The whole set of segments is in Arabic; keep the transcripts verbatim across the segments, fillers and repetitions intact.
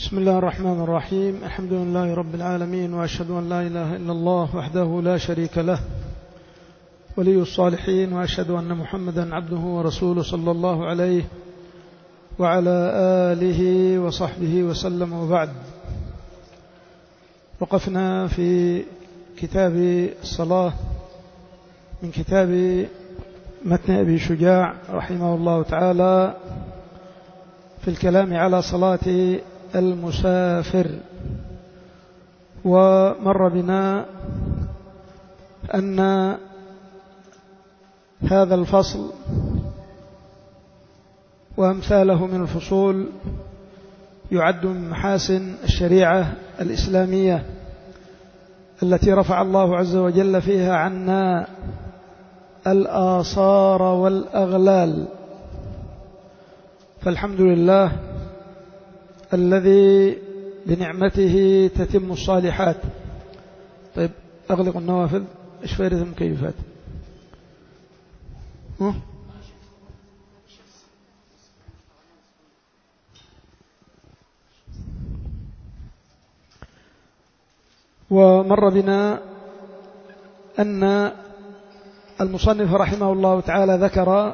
بسم الله الرحمن الرحيم. الحمد لله رب العالمين، وأشهد أن لا إله إلا الله وحده لا شريك له ولي الصالحين، وأشهد أن محمدا عبده ورسوله صلى الله عليه وعلى آله وصحبه وسلم. وبعد، وقفنا في كتاب الصلاة من كتاب متن أبي شجاع رحمه الله تعالى في الكلام على صلاة المسافر. ومر بنا أن هذا الفصل وأمثاله من الفصول يعد من محاسن الشريعة الإسلامية التي رفع الله عز وجل فيها عنا الآثار والأغلال، فالحمد لله الذي بنعمته تتم الصالحات. طيب، أغلق النوافذ. إيش فائدة المكيفات؟ ها؟ ومر بنا أن المصنف رحمه الله تعالى ذكر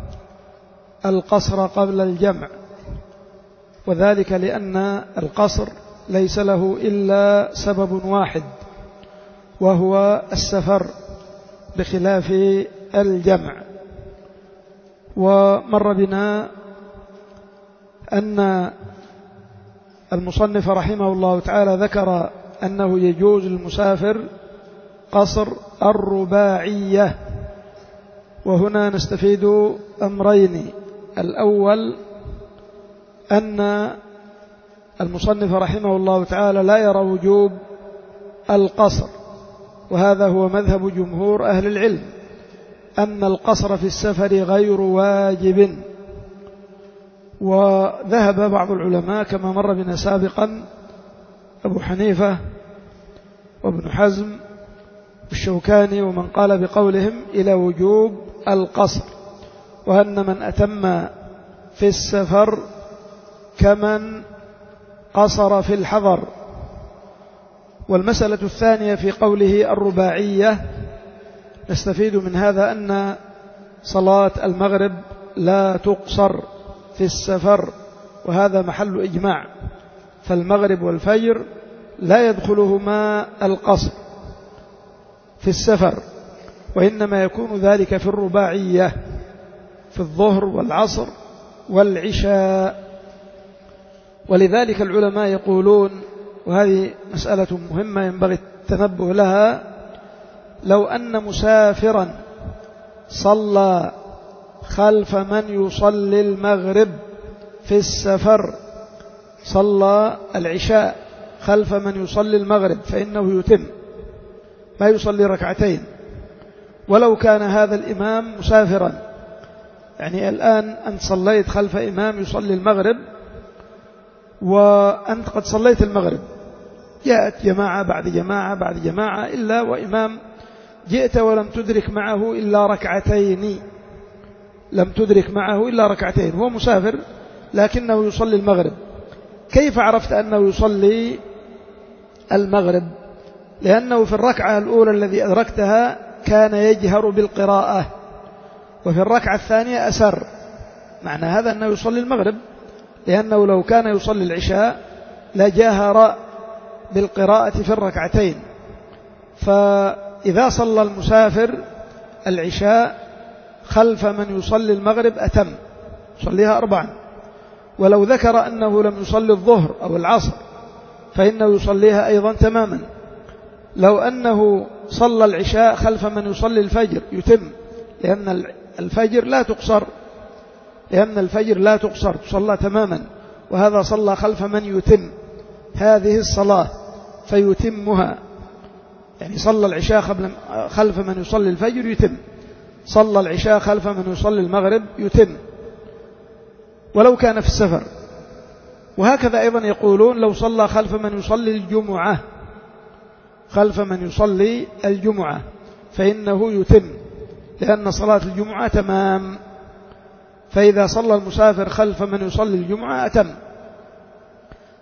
القصر قبل الجمع، وذلك لأن القصر ليس له إلا سبب واحد وهو السفر بخلاف الجمع. ومر بنا أن المصنف رحمه الله تعالى ذكر أنه يجوز للمسافر قصر الرباعية، وهنا نستفيد أمرين. الأول أن المصنف رحمه الله تعالى لا يرى وجوب القصر، وهذا هو مذهب جمهور أهل العلم، أن القصر في السفر غير واجب. وذهب بعض العلماء كما مر بنا سابقا أبو حنيفة وابن حزم والشوكاني ومن قال بقولهم إلى وجوب القصر، وأن من أتم في السفر كمن قصر في الحضر. والمسألة الثانية في قوله الرباعية نستفيد من هذا أن صلاة المغرب لا تقصر في السفر، وهذا محل إجماع، فالمغرب والفجر لا يدخلهما القصر في السفر، وإنما يكون ذلك في الرباعية في الظهر والعصر والعشاء. ولذلك العلماء يقولون، وهذه مسألة مهمة ينبغي التنبه لها، لو أن مسافرا صلى خلف من يصلي المغرب في السفر، صلى العشاء خلف من يصلي المغرب، فإنه يتم، ما يصلي ركعتين ولو كان هذا الإمام مسافرا. يعني الآن أنت صليت خلف إمام يصلي المغرب، وأنت قد صليت المغرب، جاءت جماعة بعد جماعة بعد جماعة إلا وإمام جئت ولم تدرك معه إلا ركعتين، لم تدرك معه إلا ركعتين، هو مسافر لكنه يصلي المغرب. كيف عرفت أنه يصلي المغرب؟ لأنه في الركعة الأولى الذي أدركتها كان يجهر بالقراءة، وفي الركعة الثانية أسر، معنى هذا أنه يصلي المغرب، لأنه لو كان يصلي العشاء لجهر بالقراءة في الركعتين. فإذا صلى المسافر العشاء خلف من يصلي المغرب أتم، يصليها أربعا. ولو ذكر أنه لم يصلي الظهر أو العصر فإنه يصليها أيضا تماما. لو أنه صلى العشاء خلف من يصلي الفجر يتم، لأن الفجر لا تقصر، لأن الفجر لا تقصر تصلى تماما، وهذا صلى خلف من يتم هذه الصلاة فيتمها. يعني صلى العشاء خلف من يصلي الفجر يتم، صلى العشاء خلف من يصلي المغرب يتم ولو كان في السفر. وهكذا أيضا يقولون لو صلى خلف من يصلي الجمعة، خلف من يصلي الجمعة فإنه يتم، لأن صلاة الجمعة تمام. فإذا صلى المسافر خلف من يصلي الجمعة أتم.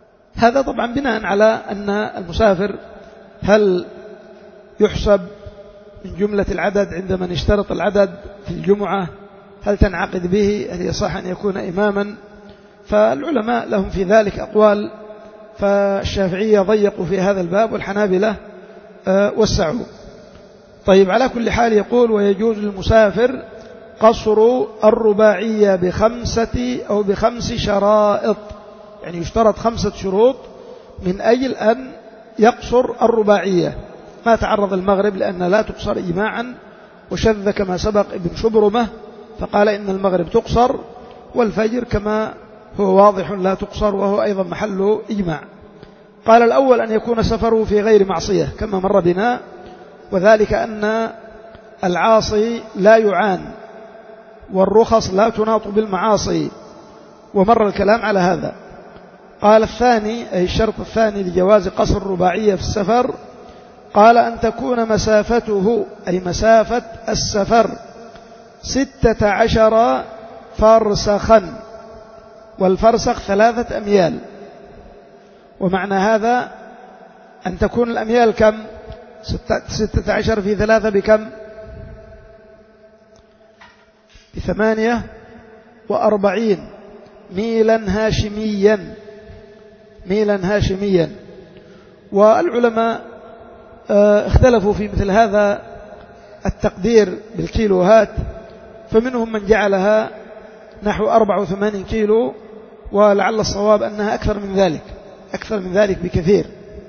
هذا طبعا بناء على أن المسافر هل يحسب من جملة العدد عندما نشترط العدد في الجمعة، هل تنعقد به، هل يصح أن يكون إماما؟ فالعلماء لهم في ذلك أقوال، فالشافعية ضيقوا في هذا الباب والحنابلة وسعوا. طيب، على كل حال يقول: ويجوز للمسافر قصر الرباعية بخمسة أو بخمس شرائط، يعني يشترط خمسة شروط من أجل أن يقصر الرباعية. ما تعرض المغرب لأن لا تقصر إجماعا، وشذ كما سبق ابن شبرمة فقال إن المغرب تقصر، والفجر كما هو واضح لا تقصر، وهو أيضا محل إجماع. قال: الأول أن يكون سفره في غير معصية كما مر بنا، وذلك أن العاصي لا يعان والرخص لا تناط بالمعاصي، ومر الكلام على هذا. قال: الثاني، أي الشرط الثاني لجواز قصر الرباعية في السفر، قال: أن تكون مسافته، أي مسافة السفر، ستة عشر فرسخا، والفرسخ ثلاثة أميال. ومعنى هذا أن تكون الأميال كم؟ ستة عشر في ثلاثة بكم؟ بثمانية وأربعين ميلا هاشميا، ميلا هاشميا. والعلماء اختلفوا في مثل هذا التقدير بالكيلوهات، فمنهم من جعلها نحو أربعة وثمانين كيلو، ولعل الصواب أنها أكثر من ذلك، أكثر من ذلك بكثير.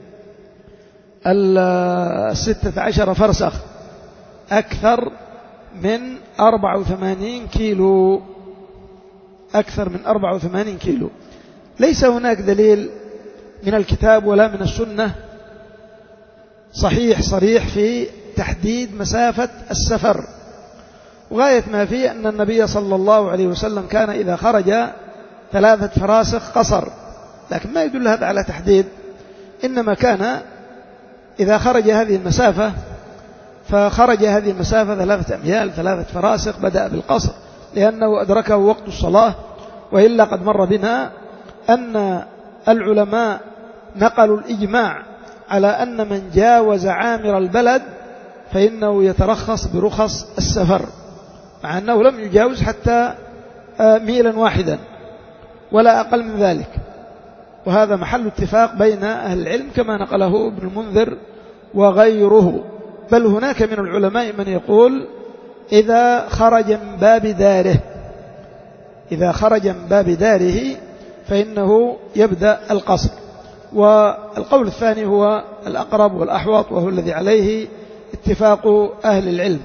الستة عشر فرسخ أكثر من أربعة وثمانين كيلو، أكثر من أربعة وثمانين كيلو. ليس هناك دليل من الكتاب ولا من السنة صحيح صريح في تحديد مسافة السفر، وغاية ما فيه أن النبي صلى الله عليه وسلم كان إذا خرج ثلاثة فراسخ قصر، لكن ما يدل هذا على تحديد، إنما كان إذا خرج هذه المسافة فخرج هذه المسافة ثلاثة أميال ثلاثة فراسخ بدأ بالقصر، لأنه أدركه وقت الصلاة. وإلا قد مر بنا أن العلماء نقلوا الإجماع على أن من جاوز عامر البلد فإنه يترخص برخص السفر، مع أنه لم يجاوز حتى ميلا واحدا ولا أقل من ذلك. وهذا محل اتفاق بين أهل العلم كما نقله ابن المنذر وغيره. بل هناك من العلماء من يقول إذا خرج من باب داره، إذا خرج من باب داره فإنه يبدأ القصر. والقول الثاني هو الأقرب والأحوط، وهو الذي عليه اتفاق أهل العلم.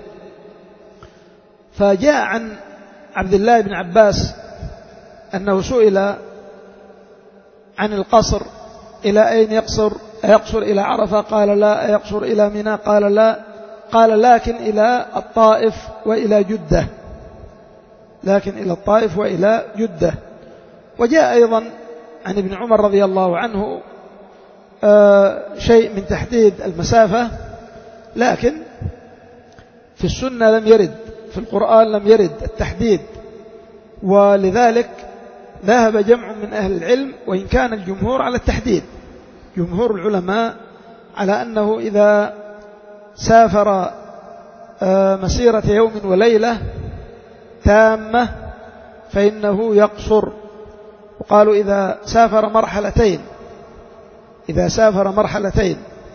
فجاء عن عبد الله بن عباس أنه سئل عن القصر إلى أين يقصر، أيقصر إلى عرفة؟ قال لا. أيقصر إلى منى؟ قال لا. قال لكن إلى الطائف وإلى جدة، لكن إلى الطائف وإلى جدة. وجاء أيضا عن ابن عمر رضي الله عنه آه شيء من تحديد المسافة، لكن في السنة لم يرد، في القرآن لم يرد التحديد، ولذلك ذهب جمع من أهل العلم، وإن كان الجمهور على التحديد، جمهور العلماء على أنه إذا سافر مسيرة يوم وليلة تامة فإنه يقصر. وقالوا إذا سافر مرحلتين، إذا سافر مرحلتين.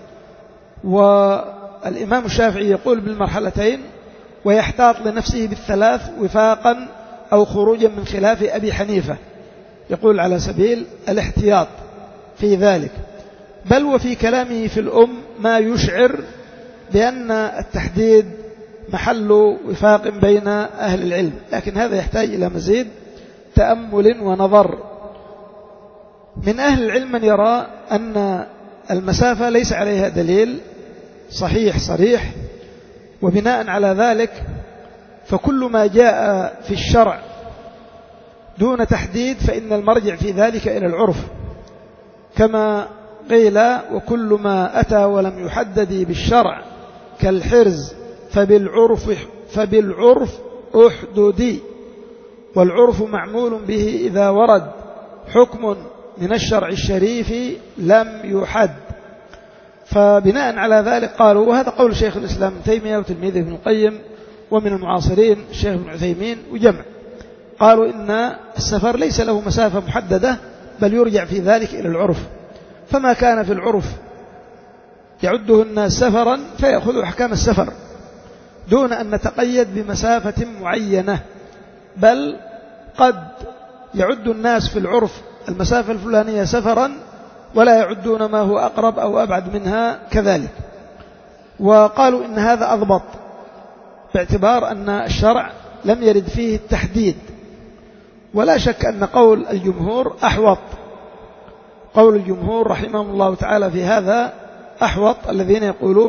والإمام الشافعي يقول بالمرحلتين، ويحتاط لنفسه بالثلاث وفاقا أو خروجا من خلاف أبي حنيفة، يقول على سبيل الاحتياط في ذلك. بل وفي كلامه في الأم ما يشعر بأن التحديد محل وفاق بين أهل العلم، لكن هذا يحتاج إلى مزيد تأمل ونظر. من أهل العلم من يرى أن المسافة ليس عليها دليل صحيح صريح، وبناء على ذلك فكل ما جاء في الشرع دون تحديد فإن المرجع في ذلك إلى العرف، كما قيل وكل ما أتى ولم يحدد بالشرع كالحرز فبالعرف, فبالعرف أحددي، والعرف معمول به إذا ورد حكم من الشرع الشريف لم يحد. فبناء على ذلك قالوا، وهذا قول شيخ الإسلام ابن تيمية وتلميذه ابن القيم ومن المعاصرين الشيخ ابن عثيمين وجمع، قالوا إن السفر ليس له مسافة محددة، بل يرجع في ذلك إلى العرف، فما كان في العرف يعده الناس سفرا فيأخذ أحكام السفر دون أن نتقيد بمسافة معينة، بل قد يعد الناس في العرف المسافة الفلانية سفرا ولا يعدون ما هو أقرب أو أبعد منها كذلك. وقالوا إن هذا أضبط باعتبار أن الشرع لم يرد فيه التحديد. ولا شك أن قول الجمهور أحوط، قول الجمهور رحمهم الله تعالى في هذا أحوط، الذين يقولون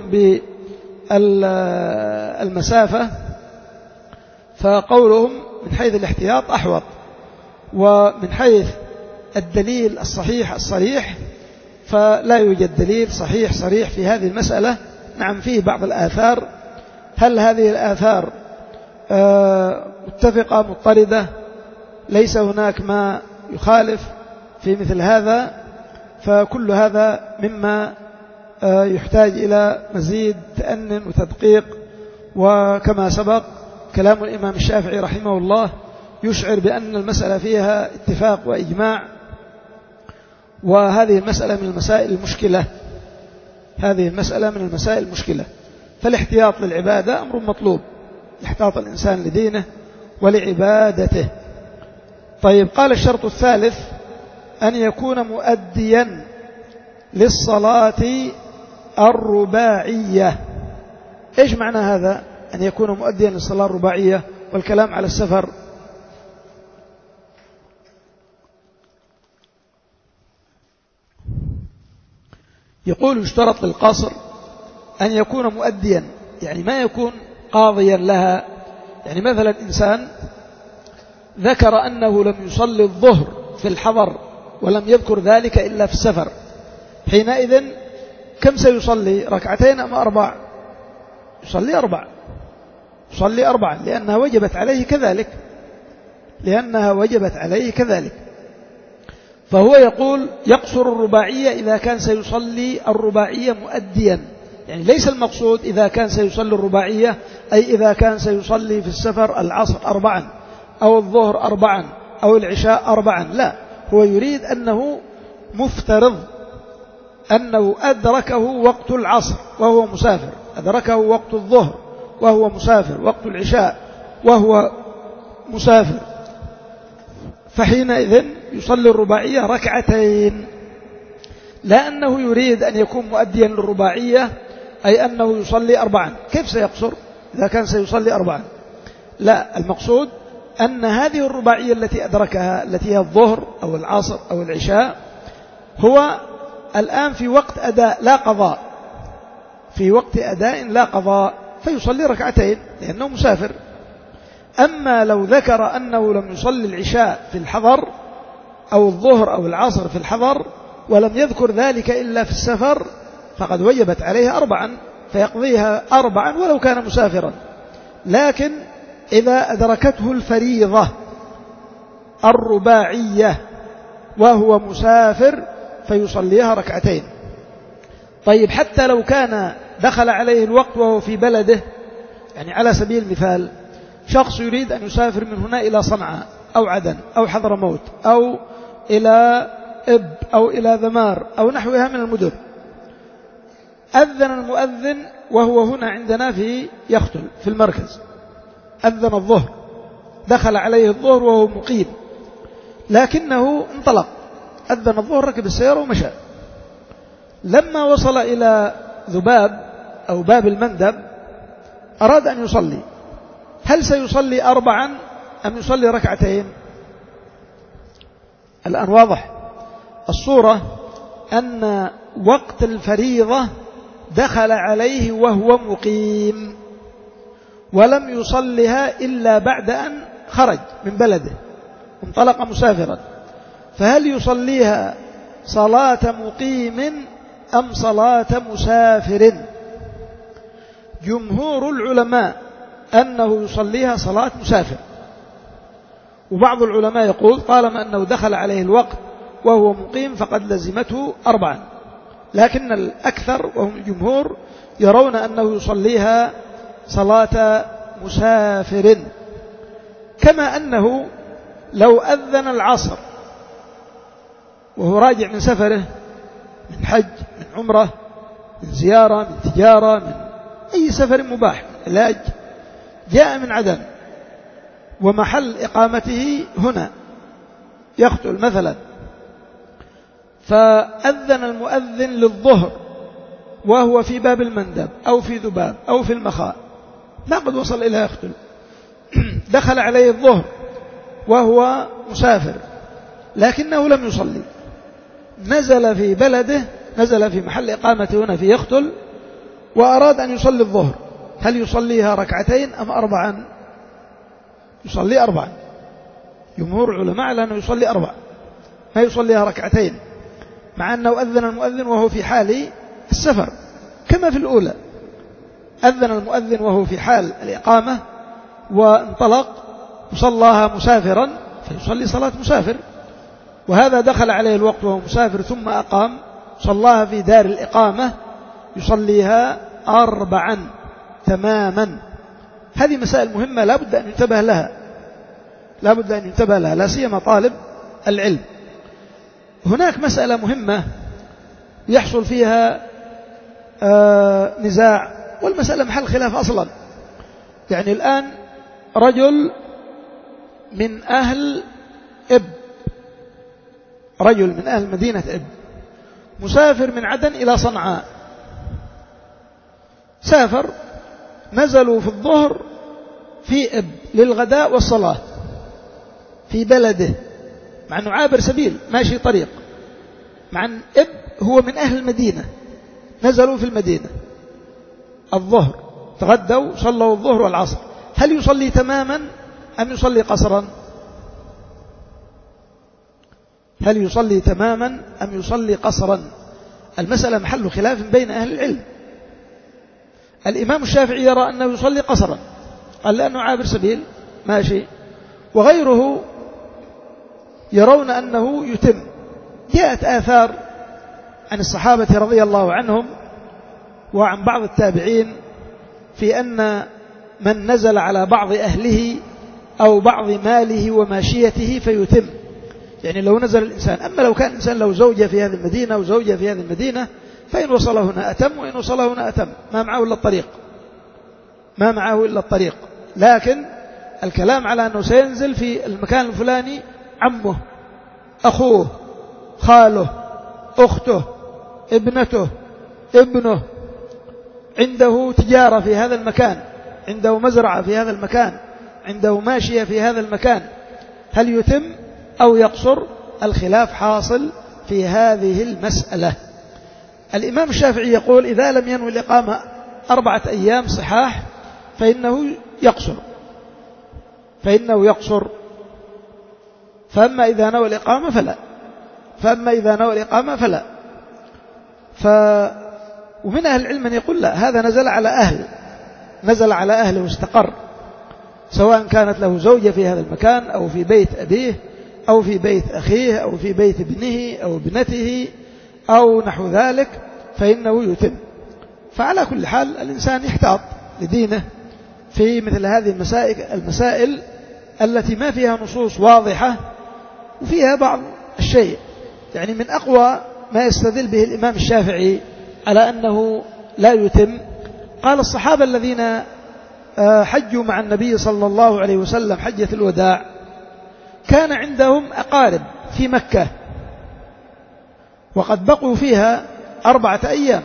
بالمسافة فقولهم من حيث الاحتياط أحوط، ومن حيث الدليل الصحيح الصريح فلا يوجد دليل صحيح صريح في هذه المسألة. نعم فيه بعض الآثار، هل هذه الآثار متفقة مضطردة؟ ليس هناك ما يخالف في مثل هذا، فكل هذا مما يحتاج إلى مزيد تأنن وتدقيق. وكما سبق كلام الإمام الشافعي رحمه الله يشعر بأن المسألة فيها اتفاق وإجماع، وهذه المسألة من المسائل المشكلة، هذه المسألة من المسائل المشكلة. فالاحتياط للعبادة أمر مطلوب، يحتاط الإنسان لدينه ولعبادته. طيب، قال الشرط الثالث أن يكون مؤديا للصلاة الرباعية. إيش معنى هذا أن يكون مؤديا للصلاة الرباعية والكلام على السفر؟ يقول يشترط للقصر أن يكون مؤديا، يعني ما يكون قاضيا لها. يعني مثلا إنسان ذكر أنه لم يصلي الظهر في الحضر ولم يذكر ذلك إلا في السفر، حينئذ كم سيصلي؟ ركعتين أم أربع؟ يصلي أربع، يصلي أربعا لأنها وجبت عليه كذلك، لأنها وجبت عليه كذلك. فهو يقول يقصر الرباعية إذا كان سيصلي الرباعية مؤديا، يعني ليس المقصود إذا كان سيصلي الرباعية أي إذا كان سيصلي في السفر العصر أربعا أو الظهر أربعا أو العشاء أربعا، لا، هو يريد أنه مفترض أنه أدركه وقت العصر وهو مسافر، أدركه وقت الظهر وهو مسافر، وقت العشاء وهو مسافر، فحينئذ يصلي الرباعية ركعتين، لا أنه يريد أن يكون مؤديا للرباعية أي أنه يصلي أربعا. كيف سيقصر إذا كان سيصلي أربعا؟ لا، المقصود أن هذه الرباعية التي أدركها التي هي الظهر أو العصر أو العشاء هو الآن في وقت أداء لا قضاء، في وقت أداء لا قضاء، فيصلي ركعتين لأنه مسافر. أما لو ذكر أنه لم يصلي العشاء في الحضر أو الظهر أو العصر في الحضر ولم يذكر ذلك إلا في السفر فقد وجبت عليه أربعا، فيقضيها أربعا ولو كان مسافرا. لكن إذا أدركته الفريضة الرباعية وهو مسافر فيصليها ركعتين. طيب، حتى لو كان دخل عليه الوقت وهو في بلده، يعني على سبيل المثال شخص يريد أن يسافر من هنا إلى صنعاء أو عدن أو حضرموت أو إلى إب أو إلى ذمار أو نحوها من المدن، أذن المؤذن وهو هنا عندنا في يختل في المركز، أذن الظهر، دخل عليه الظهر وهو مقيم، لكنه انطلق، أذن الظهر، ركب السيارة ومشى. لما وصل إلى ذباب أو باب المندب أراد أن يصلي، هل سيصلي أربعا أم يصلي ركعتين؟ الآن واضح الصورة أن وقت الفريضة دخل عليه وهو مقيم ولم يصلها إلا بعد أن خرج من بلده، انطلق مسافرا، فهل يصليها صلاة مقيم أم صلاة مسافر؟ جمهور العلماء أنه يصليها صلاة مسافر، وبعض العلماء يقول طالما أنه دخل عليه الوقت وهو مقيم فقد لزمته أربعا، لكن الأكثر وهم الجمهور يرون أنه يصليها صلاة مسافر، كما أنه لو أذن العصر وهو راجع من سفره، من حج، من عمرة، من زيارة، من تجارة، من أي سفر مباح، من علاج، جاء من عدن ومحل إقامته هنا يقتل مثلا، فأذن المؤذن للظهر وهو في باب المندب أو في ذباب أو في المخاء، ما قد وصل إلى يقتل، دخل عليه الظهر وهو مسافر لكنه لم يصلي، نزل في بلده، نزل في محل إقامته هنا في يقتل وأراد أن يصلي الظهر، هل يصليها ركعتين أم أربعا؟ يصلي أربعا. جمهور العلماء على أنه يصلي أربعا، ما يصليها ركعتين، مع أنه أذن المؤذن وهو في حال السفر كما في الأولى، أذن المؤذن وهو في حال الإقامة وانطلق وصلاها مسافرا فيصلي صلاة مسافر، وهذا دخل عليه الوقت وهو مسافر ثم أقام صلاها في دار الإقامة يصليها أربعا تماما. هذه مسائل مهمة لا بد أن ينتبه لها، لا بد أن ينتبه لها، لا سيما طالب العلم. هناك مسألة مهمة يحصل فيها آه نزاع، والمسألة محل خلاف أصلا. يعني الآن رجل من أهل إب، رجل من أهل مدينة إب مسافر من عدن إلى صنعاء، سافر، نزلوا في الظهر في إب للغداء والصلاة في بلده، مع أنه عابر سبيل ماشي طريق، مع أن إب هو من أهل المدينة، نزلوا في المدينة الظهر، تغدوا صلوا الظهر والعصر، هل يصلي تماما أم يصلي قصرا؟ هل يصلي تماما أم يصلي قصرا؟ المسألة محل خلاف بين أهل العلم. الإمام الشافعي يرى أنه يصلي قصرا، قال لأنه عابر سبيل ماشي، وغيره يرون أنه يتم. جاءت آثار عن الصحابة رضي الله عنهم وعن بعض التابعين في أن من نزل على بعض أهله أو بعض ماله وماشيته فيتم، يعني لو نزل الإنسان، أما لو كان الإنسان له زوجة في هذه المدينة وزوجة في هذه المدينة فإن وصل هنا أتم، وإن وصل هنا أتم، ما معه إلا الطريق، ما معه إلا الطريق. لكن الكلام على أنه سينزل في المكان الفلاني عمه، أخوه، خاله، أخته، ابنته، ابنه، عنده تجارة في هذا المكان، عنده مزرعة في هذا المكان، عنده ماشية في هذا المكان، هل يتم أو يقصر؟ الخلاف حاصل في هذه المسألة. الإمام الشافعي يقول إذا لم ينوي الإقامة أربعة أيام صحاح فإنه يقصر، فإنه يقصر، فأما إذا نوى الإقامة فلا، فأما إذا نوى الإقامة فلا. ف... ومن أهل العلم من يقول لا، هذا نزل على أهل، نزل على أهله واستقر، سواء كانت له زوجة في هذا المكان أو في بيت أبيه أو في بيت أخيه أو في بيت ابنه أو ابنته أو نحو ذلك، فإنه يتم. فعلى كل حال الإنسان يحتاط لدينه في مثل هذه المسائل, المسائل التي ما فيها نصوص واضحة وفيها بعض الشيء. يعني من أقوى ما يستدل به الإمام الشافعي على أنه لا يتم، قال الصحابة الذين حجوا مع النبي صلى الله عليه وسلم حجة الوداع كان عندهم أقارب في مكة وقد بقوا فيها أربعة أيام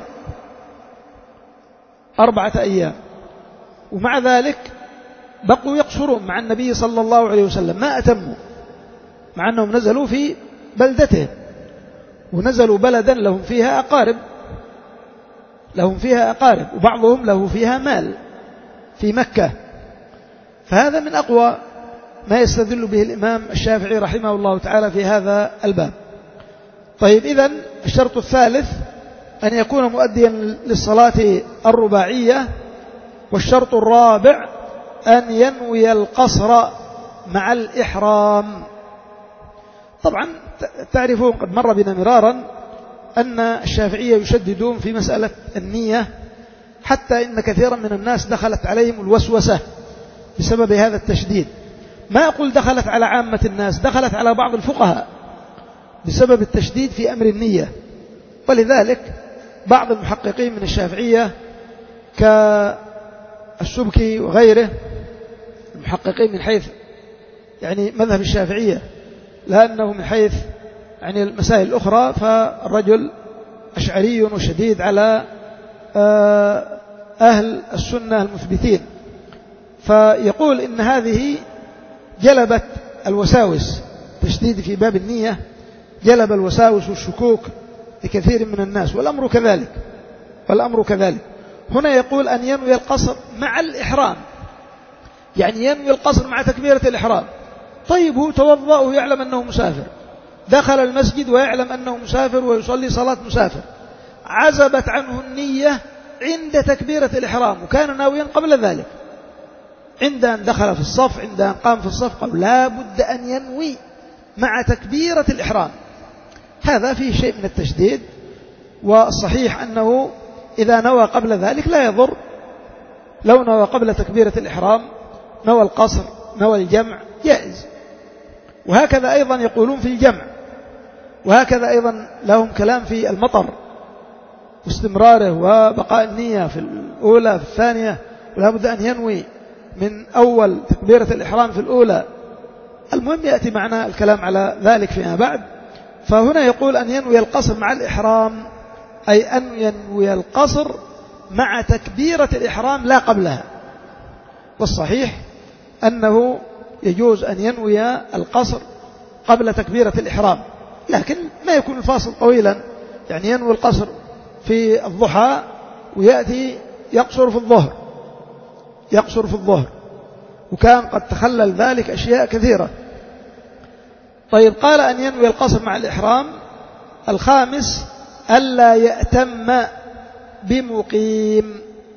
أربعة أيام ومع ذلك بقوا يقصرون مع النبي صلى الله عليه وسلم، ما أتموا، مع أنهم نزلوا في بلدته ونزلوا بلدا لهم فيها أقارب لهم فيها أقارب وبعضهم له فيها مال في مكة. فهذا من أقوى ما يستدل به الإمام الشافعي رحمه الله تعالى في هذا الباب. طيب، إذن الشرط الثالث أن يكون مؤديا للصلاة الرباعية، والشرط الرابع أن ينوي القصر مع الإحرام. طبعا تعرفون قد مر بنا مرارا أن الشافعية يشددون في مسألة النية، حتى إن كثيرا من الناس دخلت عليهم الوسوسة بسبب هذا التشديد. ما أقول دخلت على عامة الناس، دخلت على بعض الفقهاء بسبب التشديد في أمر النية. ولذلك بعض المحققين من الشافعية كالسبكي وغيره، المحققين من حيث يعني مذهب الشافعية، لأنه من حيث يعني المسائل الأخرى فالرجل أشعري وشديد على أهل السنة المثبتين، فيقول إن هذه جلبت الوساوس، تشديد في باب النية جلب الوساوس والشكوك لكثير من الناس، والأمر كذلك والأمر كذلك. هنا يقول أن ينوي القصر مع الإحرام، يعني ينوي القصر مع تكبيرة الإحرام. طيب هو توضأ ويعلم أنه مسافر، دخل المسجد ويعلم أنه مسافر ويصلي صلاة مسافر، عزبت عنه النية عند تكبيرة الإحرام وكان ناويا قبل ذلك، عند أن دخل في الصف، عند أن قام في الصف، قال لا بد أن ينوي مع تكبيرة الإحرام. هذا فيه شيء من التشديد، والصحيح أنه إذا نوى قبل ذلك لا يضر. لو نوى قبل تكبيرة الإحرام نوى القصر نوى الجمع جائز. وهكذا أيضا يقولون في الجمع، وهكذا أيضا لهم كلام في المطر واستمراره وبقاء النية في الأولى في الثانية، ولا بد أن ينوي من أول تكبيرة الإحرام في الأولى. المهم يأتي معنا الكلام على ذلك فيما بعد. فهنا يقول أن ينوي القصر مع الإحرام، أي أن ينوي القصر مع تكبيرة الإحرام لا قبلها. والصحيح أنه يجوز أن ينوي القصر قبل تكبيرة الإحرام، لكن ما يكون الفاصل طويلا، يعني ينوي القصر في الضحى ويأتي يقصر في الظهر يقصر في الظهر وكان قد تخلل ذلك أشياء كثيرة. طيب قال أن ينوي القصر مع الإحرام. الخامس ألا يأتم بمقيم،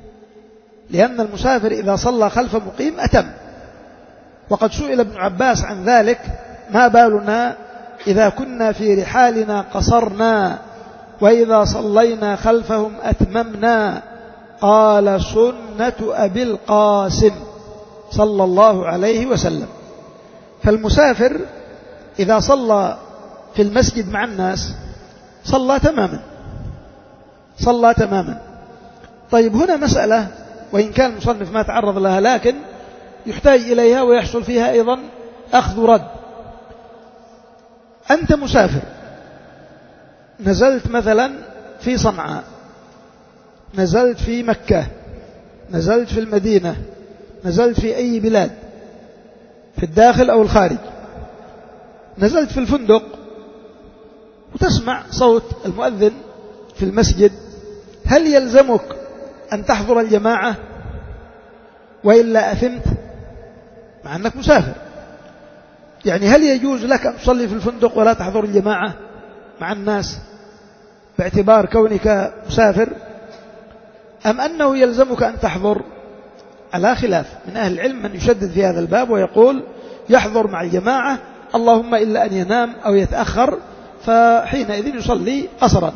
لأن المسافر إذا صلى خلف مقيم أتم. وقد سئل ابن عباس عن ذلك: ما بالنا إذا كنا في رحالنا قصرنا وإذا صلينا خلفهم أتممنا؟ قال: سنة أبي القاسم صلى الله عليه وسلم. فالمسافر إذا صلى في المسجد مع الناس صلى تماما صلى تماما. طيب هنا مسألة، وإن كان المصنف ما تعرض لها لكن يحتاج إليها ويحصل فيها أيضا أخذ رد. أنت مسافر، نزلت مثلا في صنعاء، نزلت في مكة، نزلت في المدينة، نزلت في أي بلاد في الداخل أو الخارج، نزلت في الفندق وتسمع صوت المؤذن في المسجد، هل يلزمك أن تحضر الجماعة وإلا أثمت؟ مع أنك مسافر، يعني هل يجوز لك أن تصلي في الفندق ولا تحضر الجماعة مع الناس باعتبار كونك مسافر، أم أنه يلزمك أن تحضر؟ على خلاف من أهل العلم من يشدد في هذا الباب ويقول يحضر مع الجماعة، اللهم إلا أن ينام أو يتأخر فحينئذ يصلي قصرا.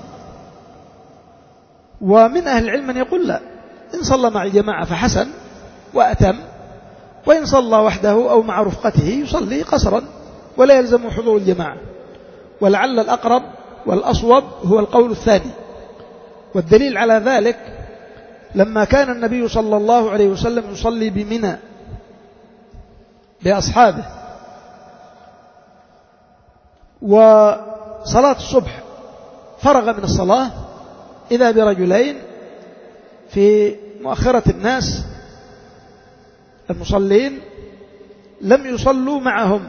ومن أهل العلم من يقول لا، إن صلى مع الجماعة فحسن وأتم، وإن صلى وحده أو مع رفقته يصلي قصرا ولا يلزم حضور الجماعة. ولعل الأقرب والأصوب هو القول الثاني. والدليل على ذلك لما كان النبي صلى الله عليه وسلم يصلي بمنى بأصحابه وصلاة الصبح، فرغ من الصلاة إذا برجلين في مؤخرة الناس المصلين لم يصلوا معهم،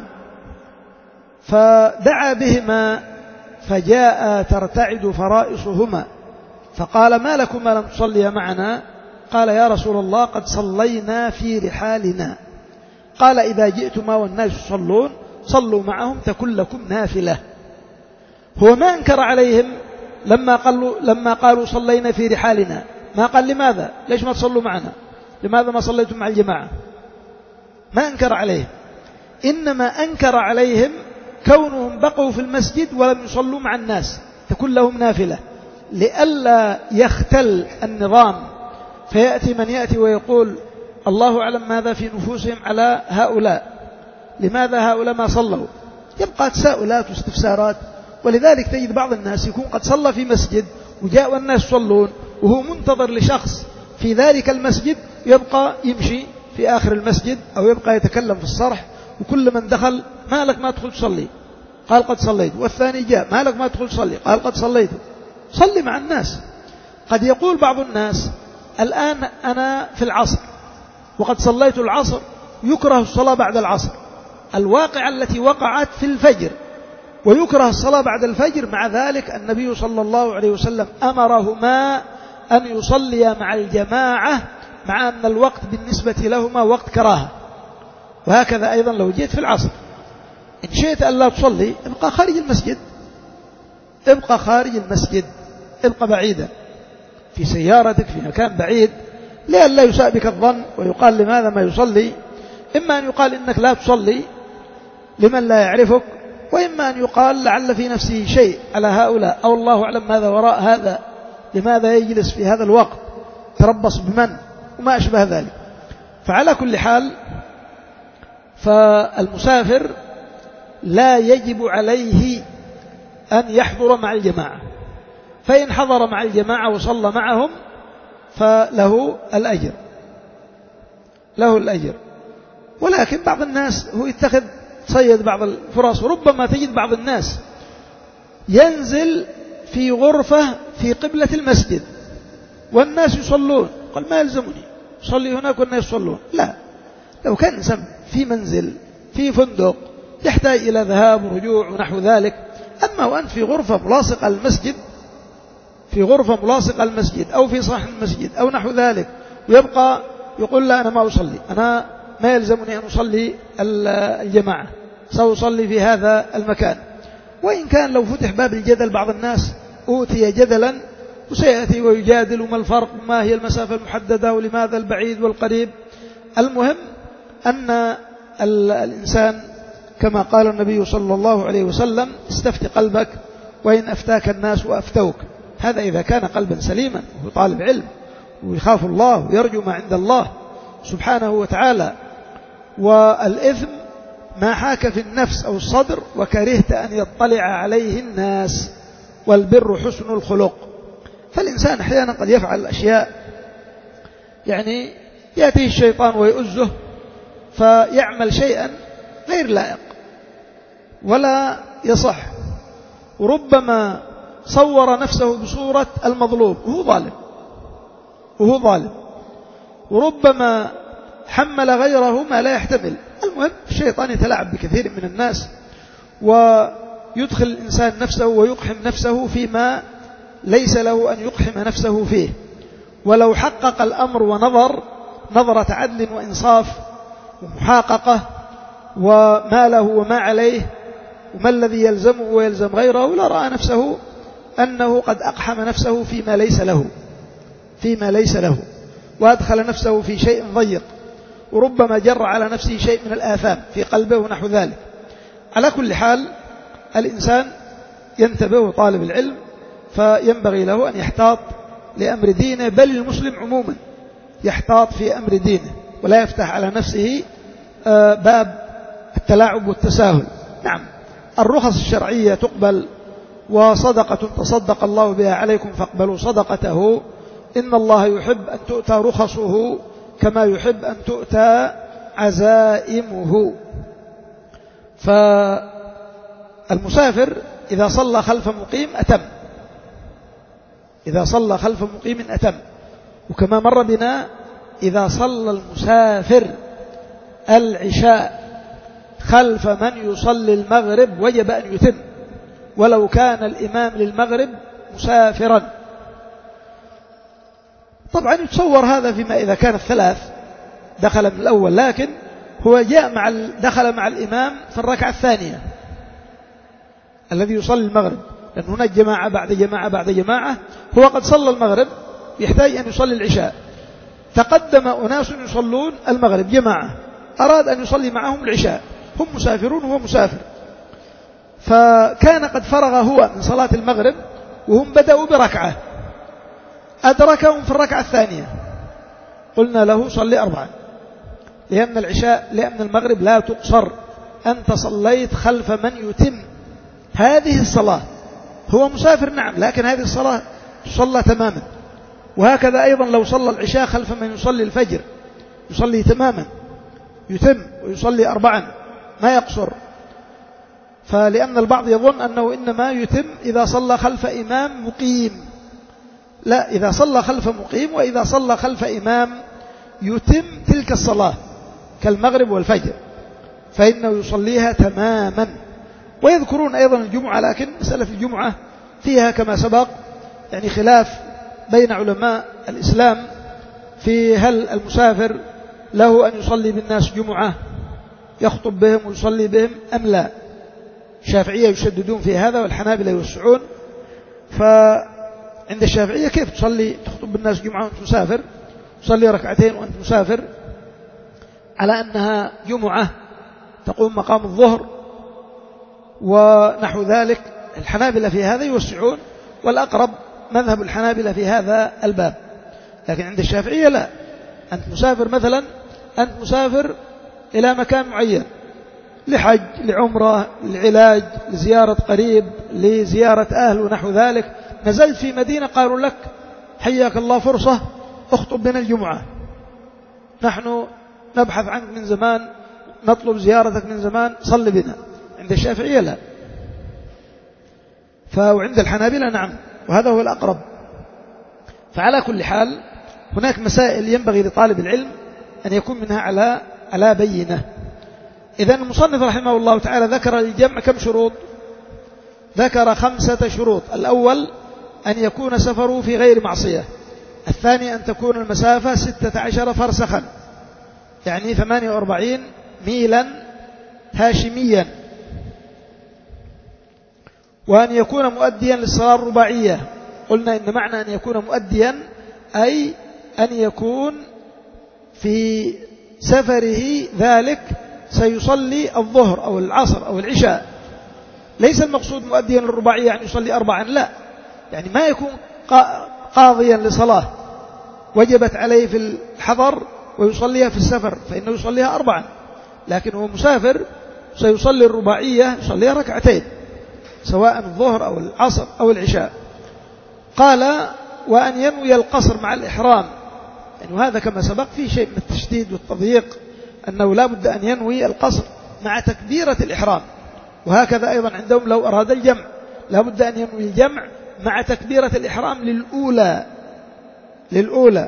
فدعا بهما فجاء ترتعد فرائصهما، فقال: ما لكما لم تصليا معنا؟ قال: يا رسول الله قد صلينا في رحالنا. قال: إذا جئتما والناس يصلون صلوا معهم تكن لكم نافلة. هو ما أنكر عليهم لما قالوا, لما قالوا صلينا في رحالنا، ما قال لماذا ليش ما تصلوا معنا، لماذا ما صليتم مع الجماعة؟ ما أنكر عليهم، إنما أنكر عليهم كونهم بقوا في المسجد ولم يصلوا مع الناس تكون لهم نافلة، لئلا يختل النظام فيأتي من يأتي ويقول الله أعلم ماذا في نفوسهم على هؤلاء، لماذا هؤلاء ما صلوا، يبقى تساؤلات واستفسارات. ولذلك تجد بعض الناس يكون قد صلى في مسجد وجاء والناس يصلون وهو منتظر لشخص في ذلك المسجد، يبقى يمشي في آخر المسجد أو يبقى يتكلم في الصرح، وكل من دخل ما لك ما تدخل تصلي قال قد صليت، والثاني جاء ما لك ما تدخل تصلي قال قد صليت. صلي مع الناس. قد يقول بعض الناس الآن أنا في العصر وقد صليت العصر، يكره الصلاة بعد العصر، الواقع التي وقعت في الفجر، ويكره الصلاة بعد الفجر. مع ذلك النبي صلى الله عليه وسلم أمرهما أن يصليا مع الجماعة، مع أن الوقت بالنسبة لهما وقت كراهة. وهكذا أيضا لو جيت في العصر إن شئت أن لا تصلي ابقى خارج المسجد، ابقى خارج المسجد، ابقى بعيدا في سيارتك في مكان بعيد، لئلا يساء بك الظن ويقال لماذا ما يصلي. إما أن يقال إنك لا تصلي لمن لا يعرفك، وإما أن يقال لعل في نفسه شيء على هؤلاء، أو الله أعلم ماذا وراء هذا، لماذا يجلس في هذا الوقت، تربص بمن وما أشبه ذلك. فعلى كل حال فالمسافر لا يجب عليه أن يحضر مع الجماعة، فإن حضر مع الجماعة وصلى معهم فله الأجر، له الأجر. ولكن بعض الناس هو يتخذ صيد بعض الفرص، وربما تجد بعض الناس ينزل في غرفة في قبلة المسجد والناس يصلون، قال ما يلزمني صلي هناك والناس يصلون. لا، لو كان إنسان في منزل في فندق يحتاج إلى ذهاب ورجوع ونحو ذلك، أما وأنت في غرفة ملاصقة المسجد، في غرفة ملاصقة المسجد أو في صحن المسجد أو نحو ذلك، ويبقى يقول لا أنا ما أصلي، أنا ما يلزمني أن أصلي الجماعة، سأصلي في هذا المكان. وإن كان لو فتح باب الجدل بعض الناس أوتي جدلا وسيأتي ويجادل ما الفرق، ما هي المسافة المحددة ولماذا البعيد والقريب. المهم أن الإنسان كما قال النبي صلى الله عليه وسلم استفت قلبك وإن أفتاك الناس وأفتوك. هذا إذا كان قلبا سليما وهو طالب علم ويخاف الله ويرجو ما عند الله سبحانه وتعالى. والإثم ما حاك في النفس أو الصدر وكرهت أن يطلع عليه الناس، والبر حسن الخلق. فالإنسان أحيانا قد يفعل أشياء يعني يأتيه الشيطان ويؤزه فيعمل شيئا غير لائق ولا يصح، وربما صور نفسه بصورة المظلوم وهو ظالم وهو ظالم وربما حمل غيره ما لا يحتمل. المهم الشيطان يتلاعب بكثير من الناس ويدخل الإنسان نفسه ويقحم نفسه فيما ليس له أن يقحم نفسه فيه. ولو حقق الأمر ونظر نظرة عدل وإنصاف ومحاققة وما له وما عليه وما الذي يلزمه ويلزم غيره، لرأى نفسه أنه قد أقحم نفسه فيما ليس له فيما ليس له وأدخل نفسه في شيء ضيق، وربما جر على نفسه شيء من الآثام في قلبه ونحو ذلك. على كل حال الإنسان ينتبه طالب العلم فينبغي له أن يحتاط لأمر دينه، بل المسلم عموما يحتاط في أمر دينه ولا يفتح على نفسه باب التلاعب والتساهل. نعم الرخص الشرعية تقبل، وصدقة تصدق الله بها عليكم فاقبلوا صدقته، إن الله يحب أن تؤتى رخصه كما يحب أن تؤتى عزائمه. فالمسافر إذا صلى خلف مقيم أتم، إذا صلى خلف مقيم أتم. وكما مر بنا إذا صلى المسافر العشاء خلف من يصلي المغرب وجب أن يتم، ولو كان الإمام للمغرب مسافرا. طبعا يتصور هذا فيما إذا كان الثلاث دخل من الأول، لكن هو جاء مع دخل مع الإمام في الركعة الثانية الذي يصلي المغرب، لأن هناك جماعة بعد جماعة بعد جماعة، هو قد صلى المغرب يحتاج أن يصلي العشاء، تقدم أناس يصلون المغرب جماعة، أراد أن يصلي معهم العشاء، هم مسافرون وهو مسافر، فكان قد فرغ هو من صلاة المغرب وهم بدأوا بركعة، أدركهم في الركعة الثانية، قلنا له صلي أربعا، لأن العشاء لأن المغرب لا تقصر، أنت صليت خلف من يتم هذه الصلاة، هو مسافر نعم، لكن هذه الصلاة تصلى تماما. وهكذا أيضا لو صلى العشاء خلف من يصلي الفجر يصلي تماما، يتم ويصلي أربعا ما يقصر. فلأن البعض يظن أنه إنما يتم إذا صلى خلف إمام مقيم، لا، إذا صلى خلف مقيم وإذا صلى خلف إمام يتم تلك الصلاة كالمغرب والفجر فإنه يصليها تماما. ويذكرون أيضا الجمعة، لكن مسألة الجمعة فيها كما سبق يعني خلاف بين علماء الإسلام في هل المسافر له أن يصلي بالناس جمعة يخطب بهم ويصلي بهم أم لا. الشافعية يشددون في هذا والحنابلة يوسعون. فعند الشافعية كيف تصلي تخطب بالناس جمعة وأنت مسافر، تصلي ركعتين وأنت مسافر على أنها جمعة تقوم مقام الظهر ونحو ذلك. الحنابلة في هذا يوسعون، والأقرب مذهب الحنابلة في هذا الباب. لكن عند الشافعية لا، أنت مسافر مثلا، أنت مسافر إلى مكان معين لحج لعمرة لعلاج لزيارة قريب لزيارة أهل ونحو ذلك، نزلت في مدينة قالوا لك حياك الله فرصة اخطب بنا الجمعة، نحن نبحث عنك من زمان نطلب زيارتك من زمان صل بنا. عند الشافعية لا، فوعند الحنابلة نعم، وهذا هو الأقرب. فعلى كل حال هناك مسائل ينبغي لطالب العلم أن يكون منها على على بينة. إذن المصنف رحمه الله تعالى ذكر للجمع كم شروط؟ ذكر خمسة شروط. الأول أن يكون سفره في غير معصية، الثاني أن تكون المسافة ستة عشر فرسخا يعني ثمانية وأربعين ميلا هاشميا، وأن يكون مؤديا للصلاة الرباعية. قلنا إن معنى أن يكون مؤديا أي أن يكون في سفره ذلك سيصلي الظهر أو العصر أو العشاء، ليس المقصود مؤديا للرباعية يعني يصلي أربعا، لا، يعني ما يكون قاضيا لصلاة وجبت عليه في الحضر ويصليها في السفر فإنه يصليها أربعا، لكن هو مسافر سيصلي الرباعية يصليها ركعتين سواء الظهر أو العصر أو العشاء. قال وأن ينوي القصر مع الإحرام، يعني وهذا كما سبق فيه شيء من التشديد والتضييق، أنه لا بد أن ينوي القصر مع تكبيرة الإحرام. وهكذا أيضا عندهم لو أراد الجمع لا بد أن ينوي الجمع مع تكبيرة الإحرام للأولى للأولى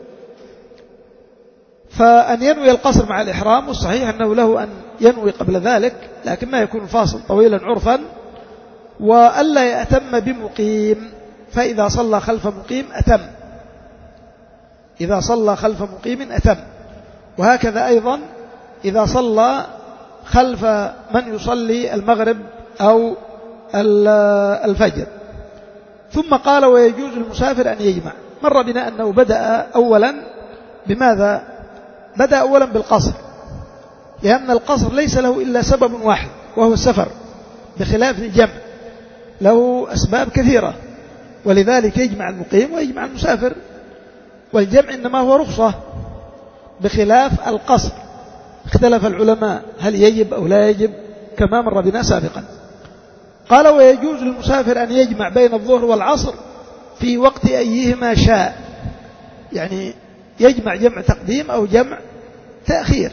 فأن ينوي القصر مع الإحرام، والصحيح أنه له أن ينوي قبل ذلك لكن ما يكون فاصل طويلا عرفا. وألا يأتم بمقيم، فإذا صلى خلف مقيم أتم، إذا صلى خلف مقيم أتم. وهكذا أيضا إذا صلى خلف من يصلي المغرب أو الفجر. ثم قال ويجوز للمسافر أن يجمع. مر بنا أنه بدأ أولا بماذا؟ بدأ أولا بالقصر، لأن القصر ليس له إلا سبب واحد وهو السفر، بخلاف الجمع له أسباب كثيرة، ولذلك يجمع المقيم ويجمع المسافر. والجمع إنما هو رخصة بخلاف القصر، اختلف العلماء هل يجب أو لا يجب كما مر بنا سابقا. قال ويجوز للمسافر أن يجمع بين الظهر والعصر في وقت أيهما شاء، يعني يجمع جمع تقديم أو جمع تأخير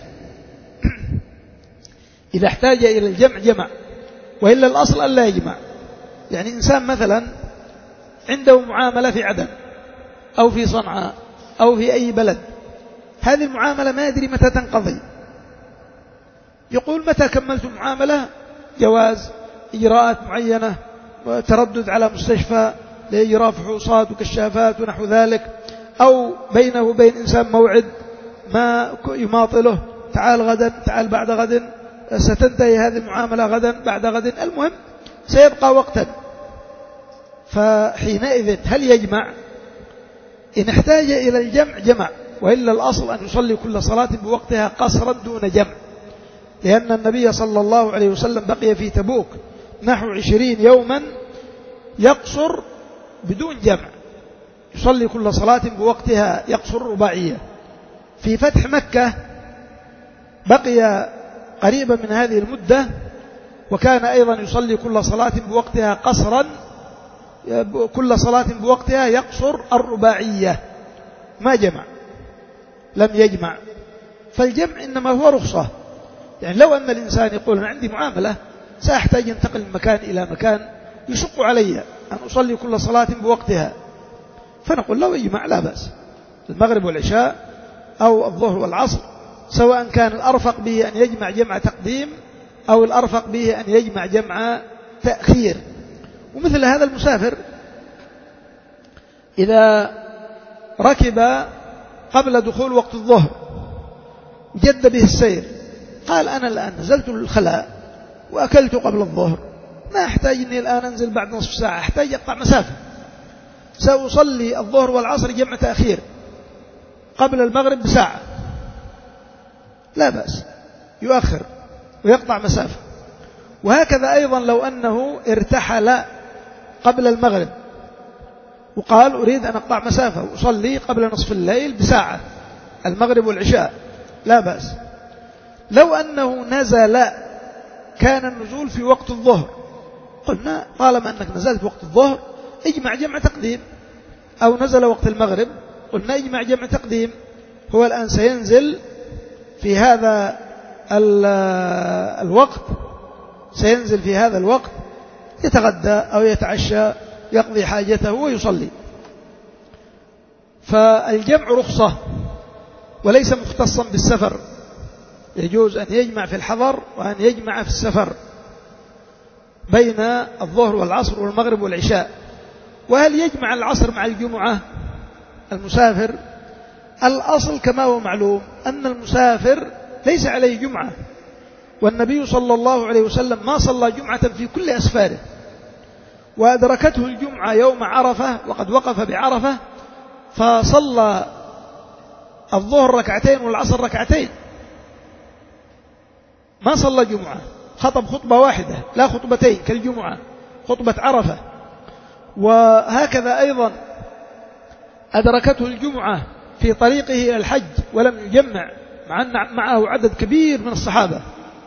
إذا احتاج إلى الجمع جمع، وإلا الأصل ألا يجمع. يعني إنسان مثلا عنده معاملة في عدن أو في صنعاء أو في أي بلد، هذه المعاملة ما يدري متى تنقضي، يقول متى كملت المعاملة جواز إجراءات معينة وتردد على مستشفى لإجراء فحوصات وكشافات ونحو ذلك، أو بينه وبين إنسان موعد ما يماطله تعال غدا تعال بعد غد، ستنتهي هذه المعاملة غدا بعد غد، المهم سيبقى وقتا. فحينئذ هل يجمع؟ إن احتاج إلى الجمع جمع، وإلا الأصل أن يصلي كل صلاة بوقتها قصرا دون جمع، لأن النبي صلى الله عليه وسلم بقي في تبوك نحو عشرين يوما يقصر بدون جمع، يصلي كل صلاة بوقتها، يقصر رباعية. في فتح مكة بقي قريبا من هذه المدة، وكان أيضا يصلي كل صلاة بوقتها قصرا، كل صلاة بوقتها يقصر الرباعية، ما جمع، لم يجمع. فالجمع إنما هو رخصة. يعني لو أن الإنسان يقول أنا عندي معاملة سأحتاج أنتقل من مكان إلى مكان، يشق علي أن أصلي كل صلاة بوقتها، فنقول له يجمع لا بأس، المغرب والعشاء أو الظهر والعصر، سواء كان الأرفق به أن يجمع جمع تقديم أو الأرفق به أن يجمع جمع تأخير. ومثل هذا المسافر إذا ركب قبل دخول وقت الظهر جد به السير، قال أنا الآن نزلت للخلاء وأكلت قبل الظهر، ما أحتاج أني الآن أنزل بعد نصف ساعة، أحتاج أقطع مسافة، سأصلي الظهر والعصر جمع تأخير قبل المغرب بساعة، لا بأس، يؤخر ويقطع مسافة. وهكذا أيضا لو أنه ارتحل قبل المغرب وقال أريد أن أقطع مسافة وأصلي قبل نصف الليل بساعة المغرب والعشاء، لا بأس. لو أنه نزل كان النزول في وقت الظهر، قلنا طالما أنك نزلت وقت الظهر اجمع جمع تقديم، أو نزل وقت المغرب قلنا اجمع جمع تقديم. هو الآن سينزل في هذا الوقت، سينزل في هذا الوقت يتغدى أو يتعشى، يقضي حاجته ويصلي. فالجمع رخصة وليس مختصا بالسفر، يجوز أن يجمع في الحضر وأن يجمع في السفر بين الظهر والعصر والمغرب والعشاء. وهل يجمع العصر مع الجمعة المسافر؟ الأصل كما هو معلوم أن المسافر ليس عليه جمعة، والنبي صلى الله عليه وسلم ما صلى جمعة في كل أسفاره، وأدركته الجمعة يوم عرفة وقد وقف بعرفة، فصلى الظهر ركعتين والعصر ركعتين، ما صلى جمعة، خطب خطبة واحدة لا خطبتين كالجمعة، خطبة عرفة. وهكذا أيضا أدركته الجمعة في طريقه إلى الحج ولم يجمع، مع أن معه عدد كبير من الصحابة.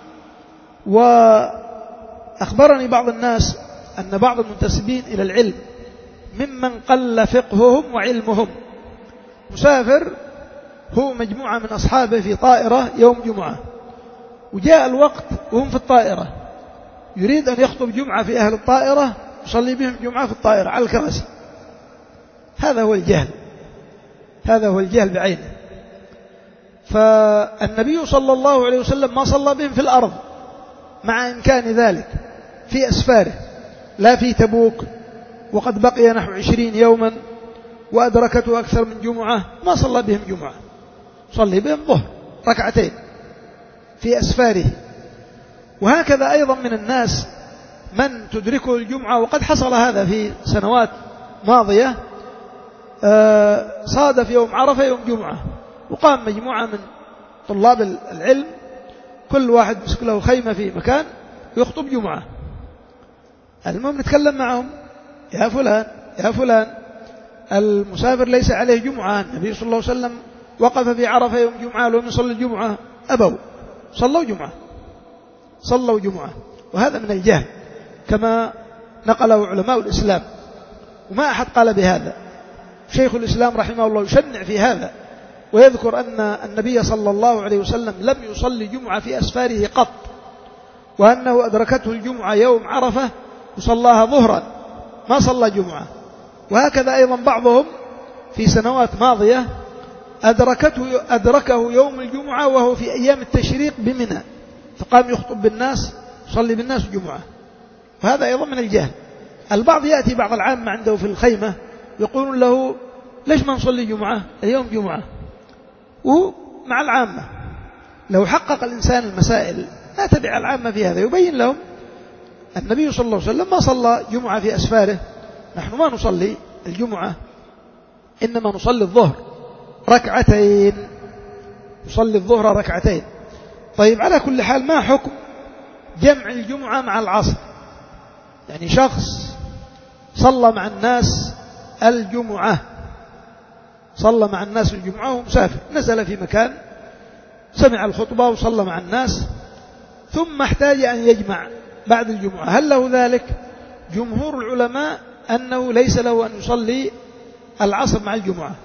وأخبرني بعض الناس أن بعض المنتسبين إلى العلم ممن قل فقههم وعلمهم مسافر، هو مجموعة من أصحابه في طائرة يوم جمعة، وجاء الوقت وهم في الطائرة، يريد أن يخطب جمعة في أهل الطائرة، يصلي بهم جمعة في الطائرة على الكراسي. هذا هو الجهل، هذا هو الجهل بعينه. فالنبي صلى الله عليه وسلم ما صلى بهم في الأرض مع إمكان ذلك في أسفاره، لا في تبوك وقد بقي نحو عشرين يوما وأدركته أكثر من جمعة، ما صلى بهم جمعة، صلي بهم ظهر ركعتين في أسفاره. وهكذا أيضا من الناس من تدركه الجمعة، وقد حصل هذا في سنوات ماضية، صادف يوم عرفة يوم جمعة، وقام مجموعة من طلاب العلم كل واحد مسك له خيمة في مكان ويخطب جمعة. المهم نتكلم معهم، يا فلان يا فلان المسافر ليس عليه جمعة، النبي صلى الله عليه وسلم وقف في عرفة يوم جمعة لم يصلي الجمعة، أبوا صلوا جمعة، صلوا جمعة. وهذا من الجهل كما نقله علماء الإسلام، وما أحد قال بهذا. شيخ الإسلام رحمه الله يشنع في هذا، ويذكر أن النبي صلى الله عليه وسلم لم يصلي جمعة في أسفاره قط، وأنه أدركته الجمعة يوم عرفة وصلاها ظهرا، ما صلى جمعة. وهكذا أيضا بعضهم في سنوات ماضية أدركته أدركه يوم الجمعة وهو في أيام التشريق بمنى، فقام يخطب بالناس يصلي بالناس جمعة، وهذا أيضا من الجهل. البعض يأتي بعض العامة عنده في الخيمة يقولون له ليش ما نصلي جمعة اليوم جمعة، ومع العامة لو حقق الإنسان المسائل لا تبع العامة في هذا، يبين لهم النبي صلى الله عليه وسلم ما صلى جمعة في أسفاره، نحن ما نصلي الجمعة، إنما نصلي الظهر ركعتين، نصلي الظهر ركعتين. طيب على كل حال ما حكم جمع الجمعة مع العصر؟ يعني شخص صلى مع الناس الجمعة صلى مع الناس الجمعة وهو مسافر، نزل في مكان سمع الخطبة وصلى مع الناس ثم احتاج أن يجمع بعد الجمعة، هل له ذلك؟ جمهور العلماء أنه ليس له أن يصلي العصر مع الجمعة.